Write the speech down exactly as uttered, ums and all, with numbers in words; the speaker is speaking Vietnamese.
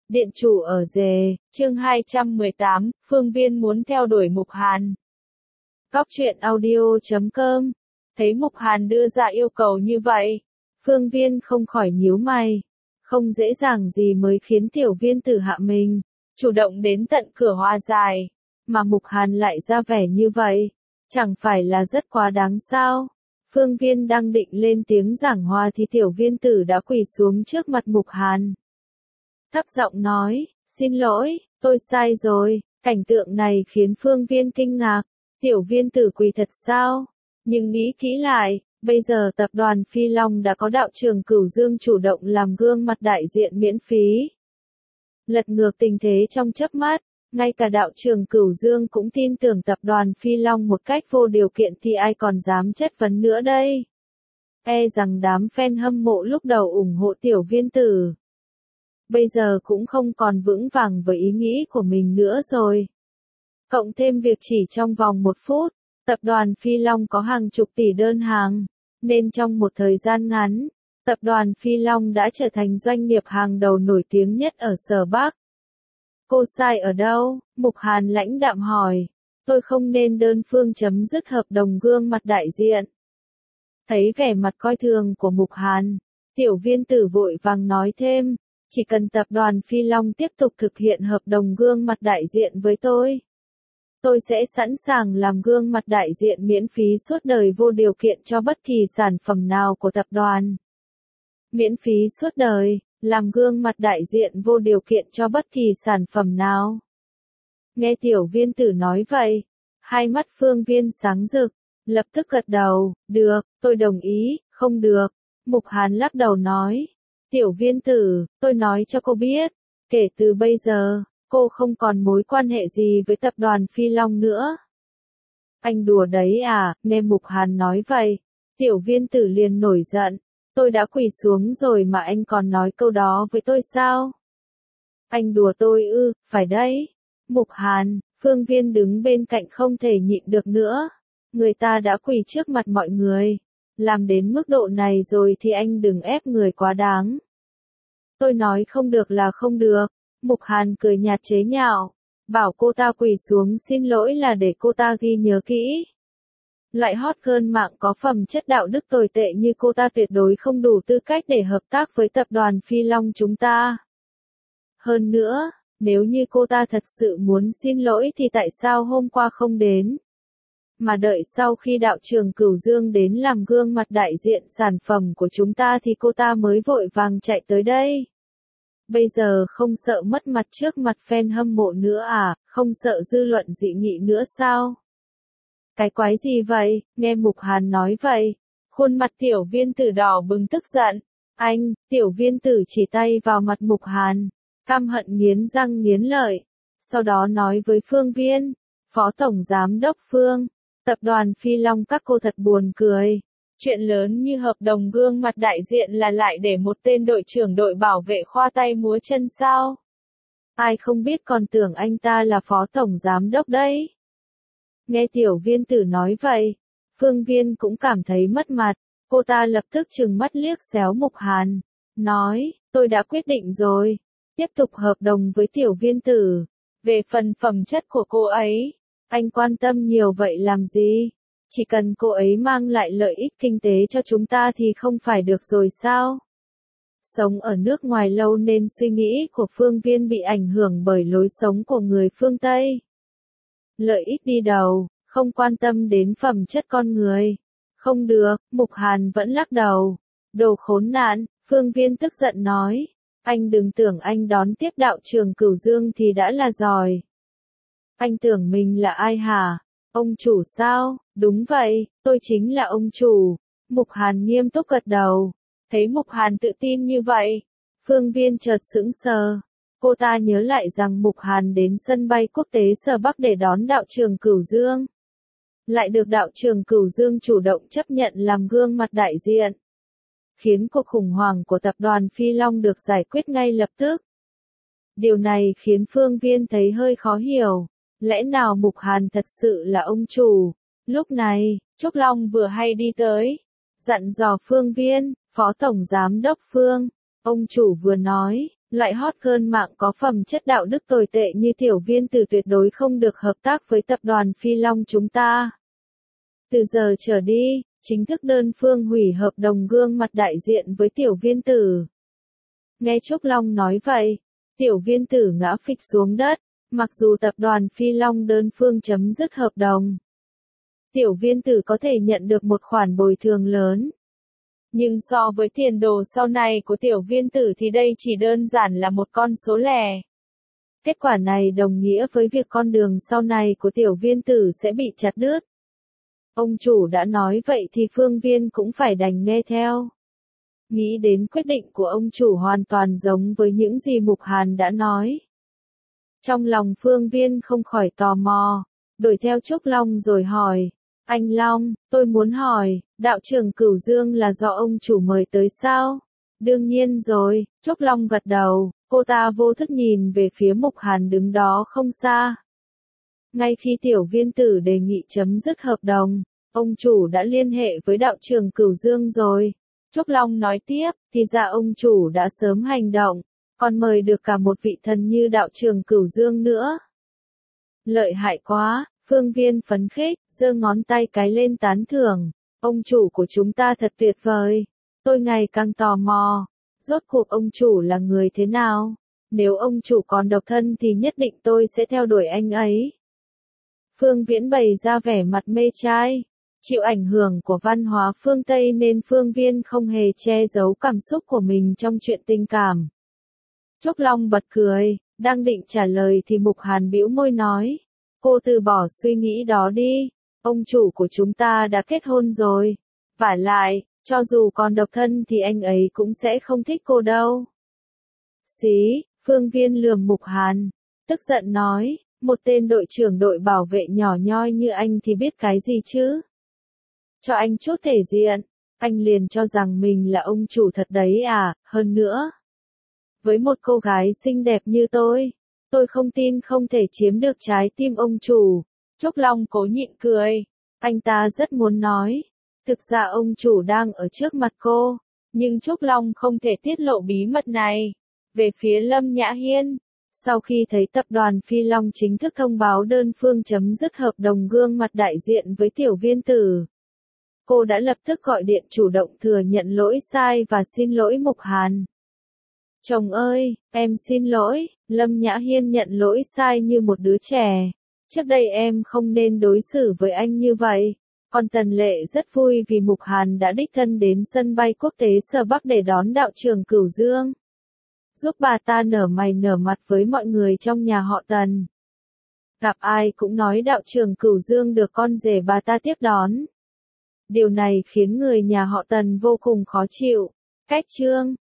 Điện chủ ở rề, chương hai trăm mười tám, Phương Viên muốn theo đuổi Mục Hàn. Góc truyện audio chấm com. Thấy Mục Hàn đưa ra yêu cầu như vậy, Phương Viên không khỏi nhíu mày. Không dễ dàng gì mới khiến tiểu viên tử hạ mình, chủ động đến tận cửa hoa dài, mà Mục Hàn lại ra vẻ như vậy, chẳng phải là rất quá đáng sao? Phương Viên đang định lên tiếng giảng hòa thì tiểu viên tử đã quỳ xuống trước mặt Mục Hàn. Thấp giọng nói, xin lỗi, tôi sai rồi. Cảnh tượng này khiến Phương Viên kinh ngạc. Tiểu viên tử quỳ thật sao? Nhưng nghĩ kỹ lại, bây giờ tập đoàn Phi Long đã có đạo trưởng Cửu Dương chủ động làm gương mặt đại diện miễn phí. Lật ngược tình thế trong chớp mắt, ngay cả đạo trưởng Cửu Dương cũng tin tưởng tập đoàn Phi Long một cách vô điều kiện thì ai còn dám chất vấn nữa đây? E rằng đám fan hâm mộ lúc đầu ủng hộ tiểu viên tử, bây giờ cũng không còn vững vàng với ý nghĩ của mình nữa rồi. Cộng thêm việc chỉ trong vòng một phút, tập đoàn Phi Long có hàng chục tỷ đơn hàng, nên trong một thời gian ngắn, tập đoàn Phi Long đã trở thành doanh nghiệp hàng đầu nổi tiếng nhất ở Sở Bắc. Cô sai ở đâu? Mục Hàn lãnh đạm hỏi. Tôi không nên đơn phương chấm dứt hợp đồng gương mặt đại diện. Thấy vẻ mặt coi thường của Mục Hàn, tiểu viên tử vội vàng nói thêm. Chỉ cần tập đoàn Phi Long tiếp tục thực hiện hợp đồng gương mặt đại diện với tôi, tôi sẽ sẵn sàng làm gương mặt đại diện miễn phí suốt đời vô điều kiện cho bất kỳ sản phẩm nào của tập đoàn. Miễn phí suốt đời, làm gương mặt đại diện vô điều kiện cho bất kỳ sản phẩm nào. Nghe tiểu viên tử nói vậy, hai mắt Phương Viên sáng rực, lập tức gật đầu, được, tôi đồng ý, không được. Mục Hàn lắc đầu nói. Tiểu viên tử, tôi nói cho cô biết, kể từ bây giờ, cô không còn mối quan hệ gì với tập đoàn Phi Long nữa. Anh đùa đấy à? Nghe Mục Hàn nói vậy, tiểu viên tử liền nổi giận. Tôi đã quỳ xuống rồi mà anh còn nói câu đó với tôi sao? Anh đùa tôi ư? Phải đấy. Mục Hàn, Phương Viên đứng bên cạnh không thể nhịn được nữa. Người ta đã quỳ trước mặt mọi người. Làm đến mức độ này rồi thì anh đừng ép người quá đáng. Tôi nói không được là không được. Mục Hàn cười nhạt chế nhạo. Bảo cô ta quỳ xuống xin lỗi là để cô ta ghi nhớ kỹ. Loại hot girl mạng có phẩm chất đạo đức tồi tệ như cô ta tuyệt đối không đủ tư cách để hợp tác với tập đoàn Phi Long chúng ta. Hơn nữa, nếu như cô ta thật sự muốn xin lỗi thì tại sao hôm qua không đến? Mà đợi sau khi đạo trưởng Cửu Dương đến làm gương mặt đại diện sản phẩm của chúng ta thì cô ta mới vội vàng chạy tới đây. Bây giờ không sợ mất mặt trước mặt fan hâm mộ nữa à, không sợ dư luận dị nghị nữa sao? Cái quái gì vậy? Nghe Mục Hàn nói vậy, khuôn mặt tiểu viên tử đỏ bừng tức giận. Anh, tiểu viên tử chỉ tay vào mặt Mục Hàn, căm hận nghiến răng nghiến lợi. Sau đó nói với Phương Viên, Phó Tổng Giám đốc Phương. Tập đoàn Phi Long các cô thật buồn cười. Chuyện lớn như hợp đồng gương mặt đại diện là lại để một tên đội trưởng đội bảo vệ khoa tay múa chân sao? Ai không biết còn tưởng anh ta là phó tổng giám đốc đấy. Nghe tiểu viên tử nói vậy, Phương Viên cũng cảm thấy mất mặt. Cô ta lập tức trừng mắt liếc xéo Mục Hàn. Nói, tôi đã quyết định rồi. Tiếp tục hợp đồng với tiểu viên tử. Về phần phẩm chất của cô ấy, anh quan tâm nhiều vậy làm gì? Chỉ cần cô ấy mang lại lợi ích kinh tế cho chúng ta thì không phải được rồi sao? Sống ở nước ngoài lâu nên suy nghĩ của Phương Viên bị ảnh hưởng bởi lối sống của người phương Tây. Lợi ích đi đầu, không quan tâm đến phẩm chất con người. Không được, Mục Hàn vẫn lắc đầu. Đồ khốn nạn, Phương Viên tức giận nói. Anh đừng tưởng anh đón tiếp đạo trưởng Cửu Dương thì đã là giỏi. Anh tưởng mình là ai hả? Ông chủ sao? Đúng vậy, tôi chính là ông chủ. Mục Hàn nghiêm túc gật đầu. Thấy Mục Hàn tự tin như vậy, Phương Viên chợt sững sờ. Cô ta nhớ lại rằng Mục Hàn đến sân bay quốc tế Sở Bắc để đón đạo trưởng Cửu Dương. Lại được đạo trưởng Cửu Dương chủ động chấp nhận làm gương mặt đại diện. Khiến cuộc khủng hoảng của tập đoàn Phi Long được giải quyết ngay lập tức. Điều này khiến Phương Viên thấy hơi khó hiểu. Lẽ nào Mục Hàn thật sự là ông chủ? Lúc này, Trúc Long vừa hay đi tới, dặn dò Phương Viên, Phó Tổng Giám đốc Phương. Ông chủ vừa nói, Loại hot girl mạng có phẩm chất đạo đức tồi tệ như Tiểu Viên Tử tuyệt đối không được hợp tác với tập đoàn Phi Long chúng ta. Từ giờ trở đi, chính thức đơn phương hủy hợp đồng gương mặt đại diện với Tiểu Viên Tử. Nghe Trúc Long nói vậy, Tiểu Viên Tử ngã phịch xuống đất, mặc dù tập đoàn Phi Long đơn phương chấm dứt hợp đồng. Tiểu Viên Tử có thể nhận được một khoản bồi thường lớn. Nhưng so với tiền đồ sau này của Tiểu Viên Tử thì đây chỉ đơn giản là một con số lẻ. Kết quả này đồng nghĩa với việc con đường sau này của Tiểu Viên Tử sẽ bị chặt đứt. Ông chủ đã nói vậy thì Phương Viên cũng phải đành nghe theo. Nghĩ đến quyết định của ông chủ hoàn toàn giống với những gì Mục Hàn đã nói. Trong lòng Phương Viên không khỏi tò mò, đuổi theo Trúc Long rồi hỏi, anh Long, tôi muốn hỏi, đạo trưởng Cửu Dương là do ông chủ mời tới sao? Đương nhiên rồi, Trúc Long gật đầu, cô ta vô thức nhìn về phía Mục Hàn đứng đó không xa. Ngay khi Tiểu Viên Tử đề nghị chấm dứt hợp đồng, ông chủ đã liên hệ với đạo trưởng Cửu Dương rồi. Trúc Long nói tiếp, thì ra ông chủ đã sớm hành động, còn mời được cả một vị thần như đạo trưởng Cửu Dương nữa. Lợi hại quá, Phương Viên phấn khích, giơ ngón tay cái lên tán thưởng, ông chủ của chúng ta thật tuyệt vời. Tôi ngày càng tò mò, rốt cuộc ông chủ là người thế nào? Nếu ông chủ còn độc thân thì nhất định tôi sẽ theo đuổi anh ấy. Phương Viễn bày ra vẻ mặt mê trai. Chịu ảnh hưởng của văn hóa phương Tây nên Phương Viên không hề che giấu cảm xúc của mình trong chuyện tình cảm. Trúc Long bật cười, đang định trả lời thì Mục Hàn bĩu môi nói, cô từ bỏ suy nghĩ đó đi, ông chủ của chúng ta đã kết hôn rồi. Vả lại, cho dù còn độc thân thì anh ấy cũng sẽ không thích cô đâu. Xí, Phương Viên lườm Mục Hàn, tức giận nói, một tên đội trưởng đội bảo vệ nhỏ nhoi như anh thì biết cái gì chứ? Cho anh chút thể diện, anh liền cho rằng mình là ông chủ thật đấy à, hơn nữa. Với một cô gái xinh đẹp như tôi, tôi không tin không thể chiếm được trái tim ông chủ. Trúc Long cố nhịn cười, anh ta rất muốn nói, thực ra ông chủ đang ở trước mặt cô, nhưng Trúc Long không thể tiết lộ bí mật này. Về phía Lâm Nhã Hiên, sau khi thấy tập đoàn Phi Long chính thức thông báo đơn phương chấm dứt hợp đồng gương mặt đại diện với Tiểu Viên Tử, cô đã lập tức gọi điện chủ động thừa nhận lỗi sai và xin lỗi Mục Hàn. Chồng ơi, em xin lỗi, Lâm Nhã Hiên nhận lỗi sai như một đứa trẻ. Trước đây em không nên đối xử với anh như vậy. Còn Tần Lệ rất vui vì Mục Hàn đã đích thân đến sân bay quốc tế Sở Bắc để đón đạo trưởng Cửu Dương, giúp bà ta nở mày nở mặt với mọi người trong nhà họ Tần. Gặp ai cũng nói đạo trưởng Cửu Dương được con rể bà ta tiếp đón. Điều này khiến người nhà họ Tần vô cùng khó chịu. Cách chương